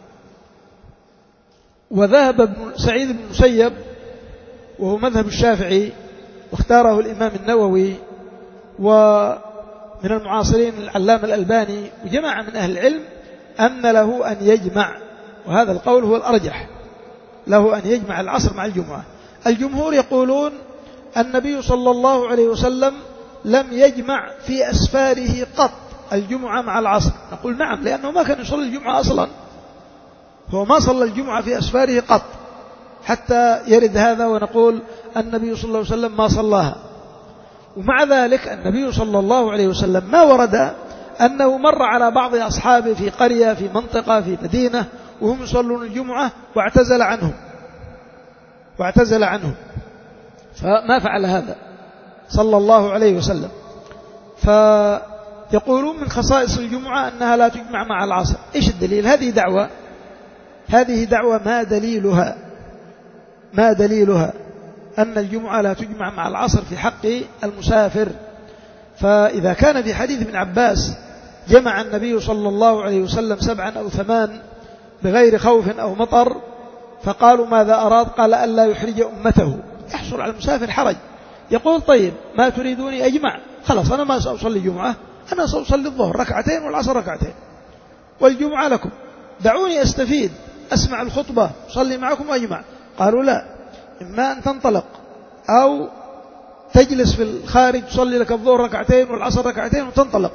وذهب ابن سعيد بن المسيب وهو مذهب الشافعي واختاره الإمام النووي ومن المعاصرين العلامة الألباني وجماعة من أهل العلم أن له أن يجمع، وهذا القول هو الأرجح، له أن يجمع العصر مع الجمعة. الجمهور يقولون النبي صلى الله عليه وسلم لم يجمع في أسفاره قط الجمعة مع العصر. نقول نعم، لأنه ما كان يصلي الجمعة أصلا، هو ما صلى الجمعة في أسفاره قط حتى يرد هذا ونقول النبي صلى الله عليه وسلم ما صلاها. ومع ذلك النبي صلى الله عليه وسلم ما ورد أنه مر على بعض أصحابه في قرية في منطقة في مدينة وهم يصلون الجمعة واعتزل عنهم واعتزل عنهم فما فعل هذا صلى الله عليه وسلم. فيقولون من خصائص الجمعة أنها لا تجمع مع العصر. إيش الدليل؟ هذه دعوة هذه دعوة ما دليلها ما دليلها أن الجمعة لا تجمع مع العصر في حق المسافر. فإذا كان في حديث ابن عباس جمع النبي صلى الله عليه وسلم سبعا أو ثمان بغير خوف أو مطر فقالوا ماذا أراد؟ قال ألا يحرج أمته، يحصل على المسافر حرج، يقول طيب ما تريدوني أجمع؟ خلاص أنا ما سأصلي الجمعة، أنا سأصلي الظهر ركعتين والعصر ركعتين والجمعة لكم، دعوني أستفيد أسمع الخطبة أصلي معكم وأجمع. قالوا لا، إما أن تنطلق أو تجلس في الخارج تصلي لك الظهر ركعتين والعصر ركعتين وتنطلق،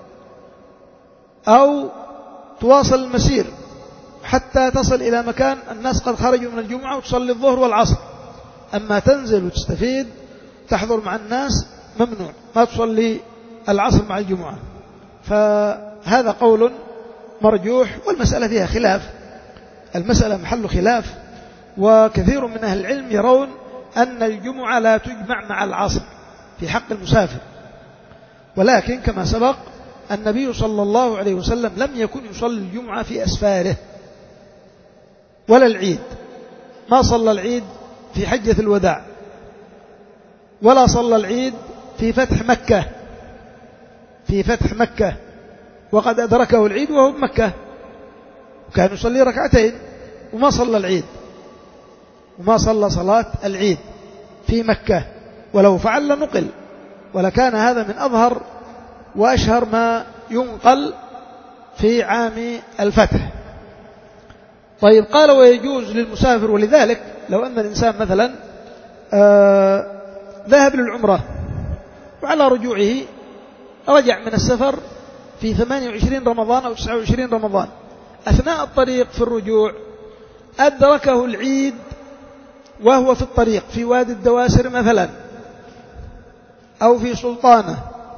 أو تواصل المسير حتى تصل إلى مكان الناس قد خرجوا من الجمعة وتصلي الظهر والعصر. أما تنزل وتستفيد تحضر مع الناس ممنوع، ما تصلي العصر مع الجمعة. فهذا قول مرجوح، والمسألة فيها خلاف، المسألة محل خلاف، وكثير من أهل العلم يرون أن الجمعة لا تجمع مع العصر في حق المسافر. ولكن كما سبق النبي صلى الله عليه وسلم لم يكن يصلي الجمعة في أسفاره ولا العيد، ما صلى العيد في حجة الوداع ولا صلى العيد في فتح مكة في فتح مكة وقد أدركه العيد وهو بمكة، وكان يصلي ركعتين وما صلى العيد وما صلى صلاة العيد في مكة، ولو فعل لنقل، ولكان هذا من أظهر وأشهر ما ينقل في عام الفتح. طيب قال ويجوز للمسافر، ولذلك لو أن الإنسان مثلا آه ذهب للعمرة وعلى رجوعه رجع من السفر في ثمانية وعشرين رمضان أو تسعة وعشرين رمضان، أثناء الطريق في الرجوع أدركه العيد وهو في الطريق في وادي الدواسر مثلا أو في سلطانة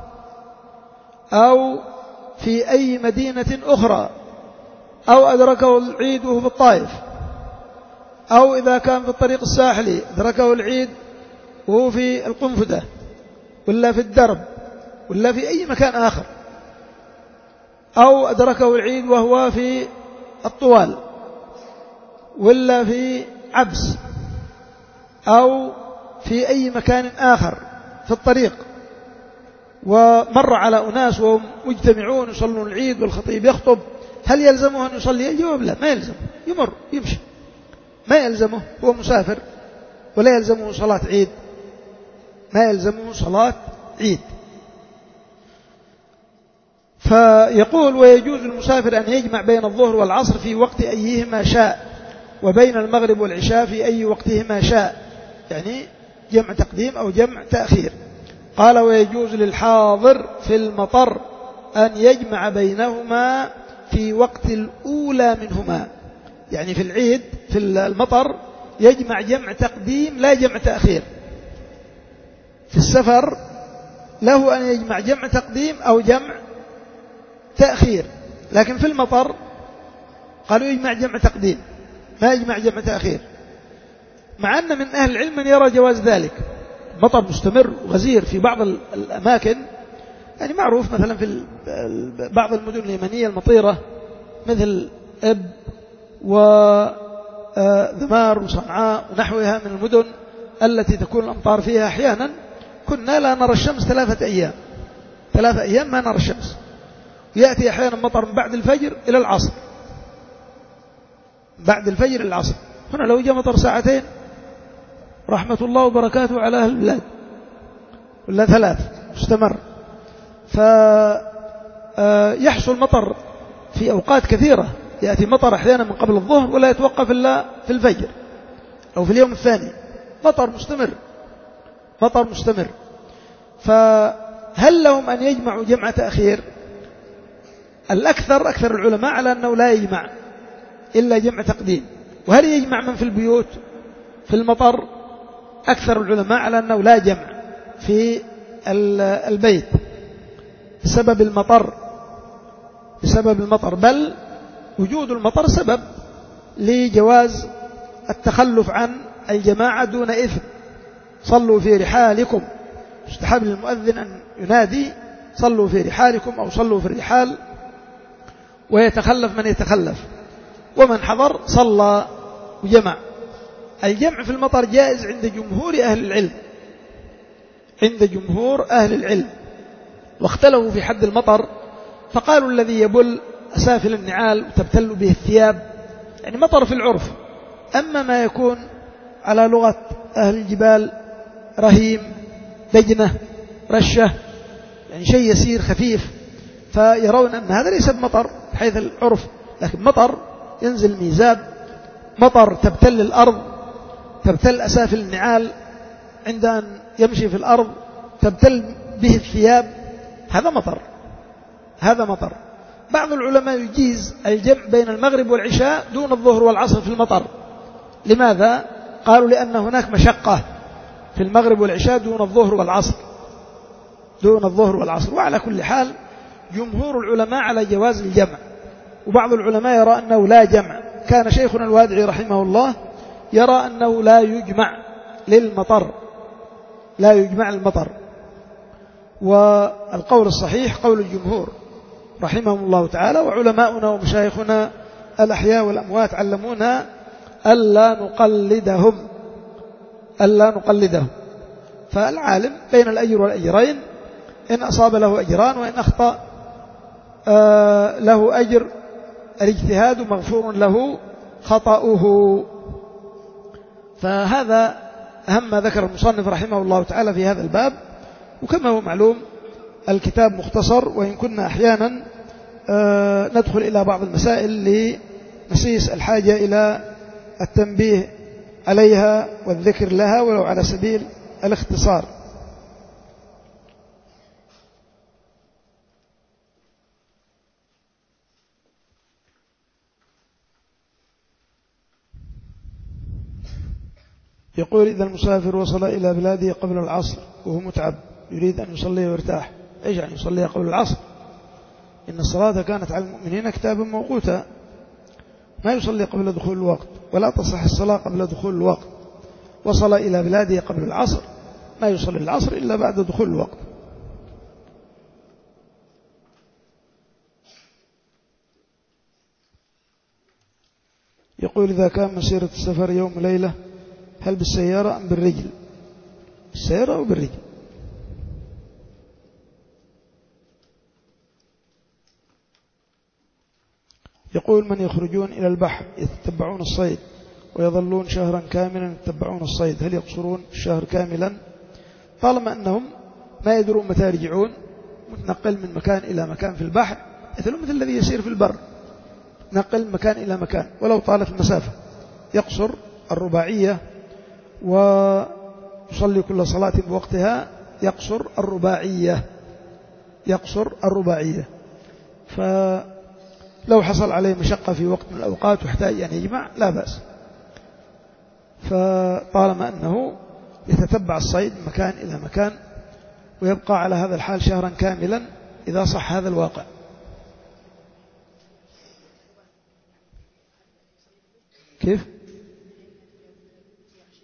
أو في أي مدينة أخرى، أو أدركه العيد وهو في الطائف، أو إذا كان في الطريق الساحلي أدركه العيد وهو في القنفذة ولا في الدرب ولا في أي مكان آخر، أو أدركه العيد وهو في الطوال ولا في عبس أو في أي مكان آخر في الطريق، ومر على أناس وهم مجتمعون يصلون العيد والخطيب يخطب، هل يلزمه أن يصلي؟ الجواب لا، ما يلزمه، يمر يمشي، ما يلزمه، هو مسافر ولا يلزمه صلاة عيد، ما يلزمه صلاة عيد. فيقول ويجوز للمسافر أن يجمع بين الظهر والعصر في وقت أيهما شاء، وبين المغرب والعشاء في أي وقتهما شاء، يعني جمع تقديم أو جمع تأخير. قال ويجوز للحاضر في المطر أن يجمع بينهما في وقت الأولى منهما، يعني في العيد في المطر يجمع جمع تقديم لا جمع تأخير، في السفر له أن يجمع جمع تقديم أو جمع تأخير، لكن في المطر قالوا يجمع جمع تقديم ما يجمع جمع تأخير، مع أن من أهل العلم من يرى جواز ذلك. مطر مستمر وغزير في بعض الأماكن يعني معروف مثلا في بعض المدن اليمنية المطيرة مثل إب وذمار وصنعاء ونحوها من المدن التي تكون الأمطار فيها أحيانا كنا لا نرى الشمس ثلاثة أيام ثلاثة أيام ما نرى الشمس، يأتي أحيانا مطر من بعد الفجر إلى العصر، بعد الفجر إلى العصر. هنا لو جاء مطر ساعتين رحمة الله وبركاته على أهل البلاد، ولا ثلاث مستمر. فيحصل مطر في أوقات كثيرة، يأتي مطر أحيانا من قبل الظهر ولا يتوقف إلا في الفجر أو في اليوم الثاني، مطر مستمر مطر مستمر. فهل لهم أن يجمعوا جمع تأخير؟ الأكثر أكثر العلماء على أنه لا يجمع إلا جمع تقديم. وهل يجمع من في البيوت في المطر؟ أكثر العلماء على أنه لا جمع في البيت بسبب المطر بسبب المطر بل وجود المطر سبب لجواز التخلف عن الجماعة دون إثم. صلوا في رحالكم، يستحب للمؤذن أن ينادي صلوا في رحالكم أو صلوا في الرحال، ويتخلف من يتخلف، ومن حضر صلى وجمع. الجمع في المطر جائز عند جمهور أهل العلم عند جمهور أهل العلم واختلفوا في حد المطر، فقالوا الذي يبل أسافل النعال وتبتل به الثياب يعني مطر في العرف. أما ما يكون على لغة أهل الجبال رهيم دجنة رشة يعني شيء يسير خفيف، فيرون أن هذا ليس بمطر حيث العرف، لكن مطر ينزل ميزاب، مطر تبتل الأرض، تبتل أسافل النعال عند أن يمشي في الأرض، تبتل به الثياب، هذا مطر هذا مطر. بعض العلماء يجيز الجمع بين المغرب والعشاء دون الظهر والعصر في المطر. لماذا؟ قالوا لأن هناك مشقة في المغرب والعشاء دون الظهر والعصر دون الظهر والعصر. وعلى كل حال جمهور العلماء على جواز الجمع، وبعض العلماء يرى أنه لا جمع. كان شيخنا الوادعي رحمه الله يرى أنه لا يجمع للمطر لا يجمع المطر. والقول الصحيح قول الجمهور رحمهم الله تعالى، وعلماؤنا ومشايخنا الأحياء والأموات علمونا ألا نقلدهم ألا نقلدهم فالعالم بين الأجر والأجرين، إن أصاب له أجران وإن أخطأ آه له أجر الاجتهاد مغفور له خطأه. فهذا أهم ما ذكر المصنف رحمه الله تعالى في هذا الباب. وكما هو معلوم الكتاب مختصر، وإن كنا أحيانا آه ندخل إلى بعض المسائل لنسيس الحاجة إلى التنبيه عليها والذكر لها ولو على سبيل الاختصار. يقول إذا المسافر وصل إلى بلاده قبل العصر وهو متعب يريد أن يصلي ويرتاح، إيش يعني يصلي قبل العصر؟ إن الصلاة كانت على المؤمنين كتابا موقوتا، ما يصلي قبل دخول الوقت ولا تصح الصلاة قبل دخول الوقت. وصل إلى بلاده قبل العصر، ما يصلي العصر إلا بعد دخول الوقت. يقول إذا كان مسيرة السفر يوم ليلة هل بالسيارة أم بالرجل؟ بالسيارة أو بالرجل؟ يقول من يخرجون إلى البحر يتتبعون الصيد ويظلون شهرا كاملا يتتبعون الصيد، هل يقصرون الشهر كاملا؟ طالما أنهم ما يدرون متى يرجعون، متنقل من مكان إلى مكان في البحر مثل مثل الذي يسير في البر، نقل من مكان إلى مكان ولو طالت المسافة، يقصر الرباعية ويصلي كل صلاة بوقتها، يقصر الرباعية يقصر الرباعية. فلو حصل عليه مشقة في وقت من الأوقات واحتاج أن يجمع لا بأس، فطالما أنه يتتبع الصيد من مكان إلى مكان ويبقى على هذا الحال شهرا كاملا إذا صح هذا الواقع. كيف؟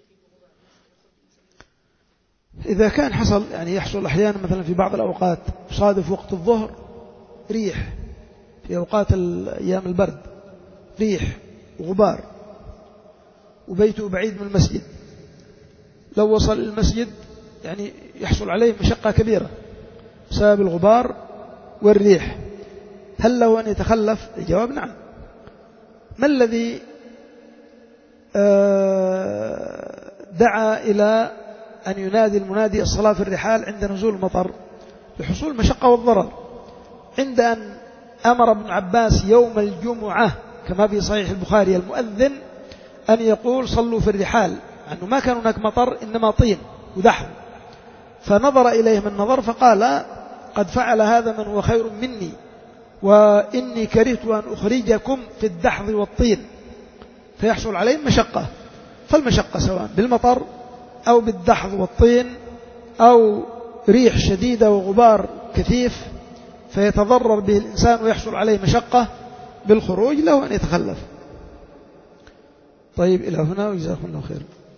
إذا كان حصل يعني يحصل أحيانا مثلا في بعض الأوقات يصادف وقت الظهر ريح في أوقات أيام البرد، ريح وغبار، وبيته بعيد من المسجد، لو وصل المسجد يعني يحصل عليه مشقة كبيرة بسبب الغبار والريح، هل له أن يتخلف؟ الجواب نعم. ما الذي دعا إلى أن ينادي المنادي الصلاة في الرحال عند نزول المطر؟ لحصول المشقة والضرر. عند أن أمر ابن عباس يوم الجمعة كما في صحيح البخاري المؤذن أن يقول صلوا في الرحال، أنه ما كان هناك مطر إنما طين ودحض، فنظر إليهم النظر فقال قد فعل هذا من هو خير مني، وإني كرهت أن أخرجكم في الدحض والطين فيحصل عليهم مشقة، فالمشقة سواء بالمطر أو بالدحض والطين أو ريح شديدة وغبار كثيف فيتضرر به الإنسان ويحصل عليه مشقة بالخروج، له أن يتخلف. طيب إلى هنا وجزاكم الله خير.